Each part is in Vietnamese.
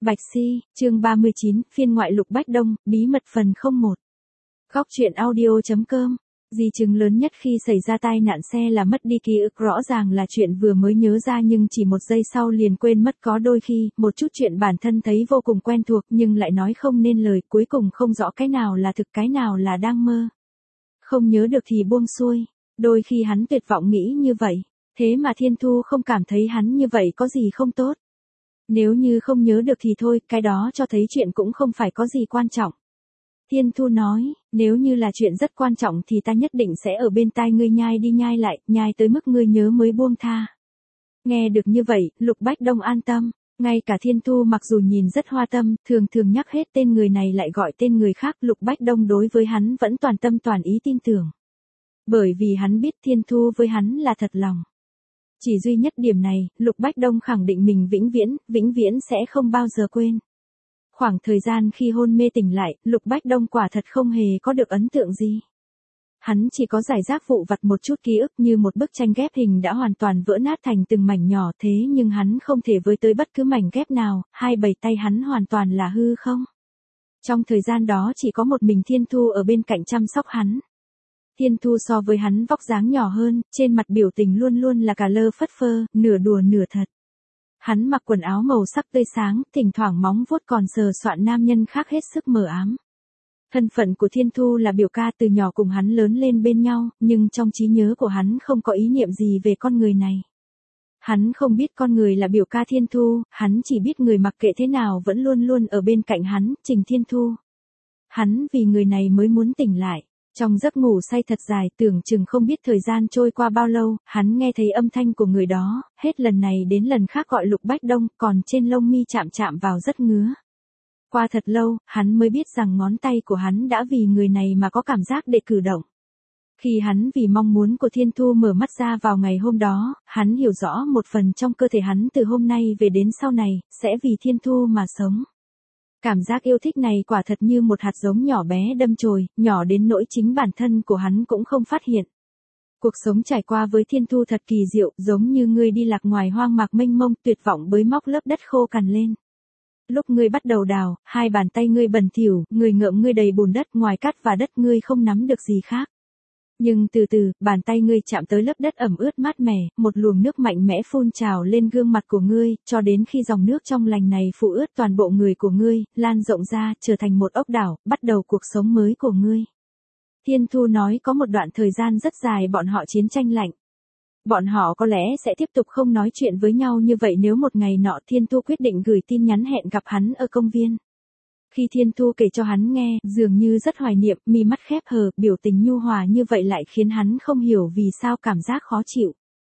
Bạch Si, chương 39, phiên ngoại Lục Bách Đông, bí mật phần 01. Góc truyện audio.com. Di chứng lớn nhất khi xảy ra tai nạn xe là mất đi ký ức, rõ ràng là chuyện vừa mới nhớ ra nhưng chỉ một giây sau liền quên mất. Có đôi khi, một chút chuyện bản thân thấy vô cùng quen thuộc nhưng lại nói không nên lời, cuối cùng không rõ cái nào là thực cái nào là đang mơ. Không nhớ được thì buông xuôi, đôi khi hắn tuyệt vọng nghĩ như vậy, thế mà Thiên Thu không cảm thấy hắn như vậy có gì không tốt. Nếu như không nhớ được thì thôi, cái đó cho thấy chuyện cũng không phải có gì quan trọng. Thiên Thu nói, nếu như là chuyện rất quan trọng thì ta nhất định sẽ ở bên tai ngươi nhai đi nhai lại, nhai tới mức ngươi nhớ mới buông tha. Nghe được như vậy, Lục Bách Đông an tâm, ngay cả Thiên Thu mặc dù nhìn rất hoa tâm, thường thường nhắc hết tên người này lại gọi tên người khác, Lục Bách Đông đối với hắn vẫn toàn tâm toàn ý tin tưởng. Bởi vì hắn biết Thiên Thu với hắn là thật lòng. Chỉ duy nhất điểm này, Lục Bách Đông khẳng định mình vĩnh viễn sẽ không bao giờ quên. Khoảng thời gian khi hôn mê tỉnh lại, Lục Bách Đông quả thật không hề có được ấn tượng gì. Hắn chỉ có giải rác vụn vặt một chút ký ức như một bức tranh ghép hình đã hoàn toàn vỡ nát thành từng mảnh nhỏ, thế nhưng hắn không thể với tới bất cứ mảnh ghép nào, hai bầy tay hắn hoàn toàn là hư không. Trong thời gian đó chỉ có một mình Thiên Thu ở bên cạnh chăm sóc hắn. Thiên Thu so với hắn vóc dáng nhỏ hơn, trên mặt biểu tình luôn luôn là cả lơ phất phơ, nửa đùa nửa thật. Hắn mặc quần áo màu sắc tươi sáng, thỉnh thoảng móng vuốt còn sờ soạn nam nhân khác hết sức mờ ám. Thân phận của Thiên Thu là biểu ca, từ nhỏ cùng hắn lớn lên bên nhau, nhưng trong trí nhớ của hắn không có ý niệm gì về con người này. Hắn không biết con người là biểu ca Thiên Thu, hắn chỉ biết người mặc kệ thế nào vẫn luôn luôn ở bên cạnh hắn, Trình Thiên Thu. Hắn vì người này mới muốn tỉnh lại. Trong giấc ngủ say thật dài, tưởng chừng không biết thời gian trôi qua bao lâu, hắn nghe thấy âm thanh của người đó, hết lần này đến lần khác gọi Lục Bách Đông, còn trên lông mi chạm vào rất ngứa. Qua thật lâu, hắn mới biết rằng ngón tay của hắn đã vì người này mà có cảm giác để cử động. Khi hắn vì mong muốn của Thiên Thu mở mắt ra vào ngày hôm đó, hắn hiểu rõ một phần trong cơ thể hắn từ hôm nay về đến sau này, sẽ vì Thiên Thu mà sống. Cảm giác yêu thích này quả thật như một hạt giống nhỏ bé đâm chồi, nhỏ đến nỗi chính bản thân của hắn cũng không phát hiện. Cuộc sống trải qua với Thiên Thu thật kỳ diệu, giống như ngươi đi lạc ngoài hoang mạc mênh mông, tuyệt vọng bới móc lớp đất khô cằn lên. Lúc ngươi bắt đầu đào, hai bàn tay ngươi bẩn thỉu, người ngợm ngươi đầy bùn đất, ngoài cát và đất ngươi không nắm được gì khác. Nhưng từ từ, bàn tay ngươi chạm tới lớp đất ẩm ướt mát mẻ, một luồng nước mạnh mẽ phun trào lên gương mặt của ngươi, cho đến khi dòng nước trong lành này phủ ướt toàn bộ người của ngươi, lan rộng ra, trở thành một ốc đảo, bắt đầu cuộc sống mới của ngươi. Thiên Thu nói có một đoạn thời gian rất dài bọn họ chiến tranh lạnh. Bọn họ có lẽ sẽ tiếp tục không nói chuyện với nhau như vậy nếu một ngày nọ Thiên Thu quyết định gửi tin nhắn hẹn gặp hắn ở công viên. Khi Thiên Thu kể cho hắn nghe, dường như rất hoài niệm, mi mắt khép hờ, biểu tình nhu hòa như vậy lại khiến hắn không hiểu vì sao cảm giác khó chịu.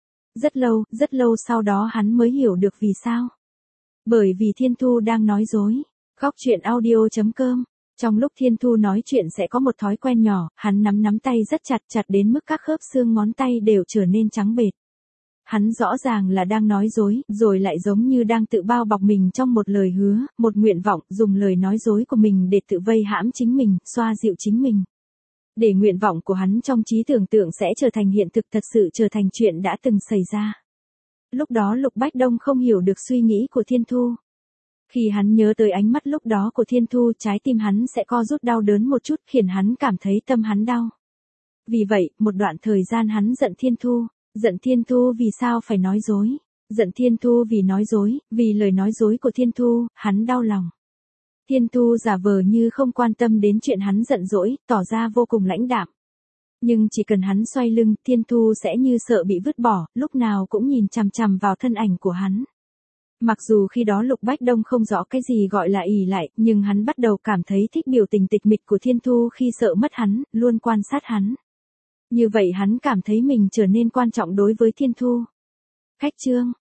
Rất lâu sau đó hắn mới hiểu được vì sao. Bởi vì Thiên Thu đang nói dối. Góc truyện audio.com. Trong lúc Thiên Thu nói chuyện sẽ có một thói quen nhỏ, hắn nắm tay rất chặt đến mức các khớp xương ngón tay đều trở nên trắng bệch. Hắn rõ ràng là đang nói dối, rồi lại giống như đang tự bao bọc mình trong một lời hứa, một nguyện vọng, dùng lời nói dối của mình để tự vây hãm chính mình, xoa dịu chính mình. Để nguyện vọng của hắn trong trí tưởng tượng sẽ trở thành hiện thực, thật sự trở thành chuyện đã từng xảy ra. Lúc đó Lục Bách Đông không hiểu được suy nghĩ của Thiên Thu. Khi hắn nhớ tới ánh mắt lúc đó của Thiên Thu, trái tim hắn sẽ co rút đau đớn một chút, khiến hắn cảm thấy tâm hắn đau. Vì vậy, một đoạn thời gian hắn giận Thiên Thu. Giận Thiên Thu vì sao phải nói dối. Giận Thiên Thu vì nói dối, vì lời nói dối của Thiên Thu, hắn đau lòng. Thiên Thu giả vờ như không quan tâm đến chuyện hắn giận dỗi, tỏ ra vô cùng lãnh đạm. Nhưng chỉ cần hắn xoay lưng, Thiên Thu sẽ như sợ bị vứt bỏ, lúc nào cũng nhìn chằm vào thân ảnh của hắn. Mặc dù khi đó Lục Bách Đông không rõ cái gì gọi là ỷ lại, nhưng hắn bắt đầu cảm thấy thích biểu tình tịch mịch của Thiên Thu khi sợ mất hắn, luôn quan sát hắn. Như vậy hắn cảm thấy mình trở nên quan trọng đối với Thiên Thu. Khách chương.